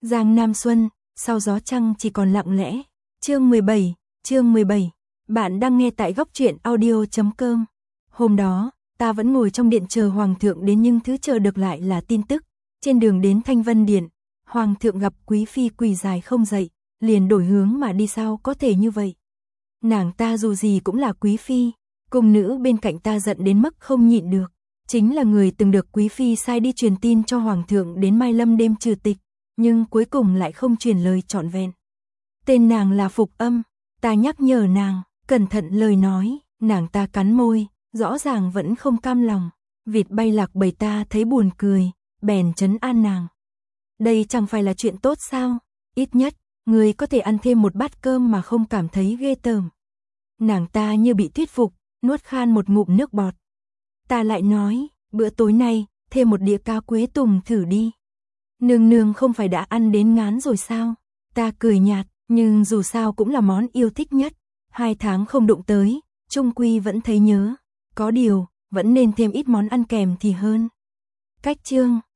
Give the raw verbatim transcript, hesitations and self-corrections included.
Giang Nam Xuân, sau gió trăng chỉ còn lặng lẽ. Chương mười bảy, chương mười bảy. Bạn đang nghe tại góc truyện audio chấm com. Hôm đó, ta vẫn ngồi trong điện chờ Hoàng thượng đến nhưng thứ chờ được lại là tin tức. Trên đường đến Thanh Vân Điện, Hoàng thượng gặp Quý Phi quỳ dài không dậy, liền đổi hướng mà đi, sao có thể như vậy. Nàng ta dù gì cũng là Quý Phi, cung nữ bên cạnh ta giận đến mức không nhịn được. Chính là người từng được Quý Phi sai đi truyền tin cho Hoàng thượng đến Mai Lâm đêm trừ tịch, nhưng cuối cùng lại không truyền lời trọn vẹn. Tên nàng là Phục Âm, ta nhắc nhở nàng, cẩn thận lời nói, nàng ta cắn môi, rõ ràng vẫn không cam lòng. Vịt bay lạc bầy ta thấy buồn cười, bèn trấn an nàng. Đây chẳng phải là chuyện tốt sao, ít nhất, người có thể ăn thêm một bát cơm mà không cảm thấy ghê tởm. Nàng ta như bị thuyết phục, nuốt khan một ngụm nước bọt. Ta lại nói, bữa tối nay, thêm một đĩa cá quế tùng thử đi. Nương nương không phải đã ăn đến ngán rồi sao? Ta cười nhạt, nhưng dù sao cũng là món yêu thích nhất. Hai tháng không đụng tới, chung quy vẫn thấy nhớ. Có điều, vẫn nên thêm ít món ăn kèm thì hơn. Cách chương,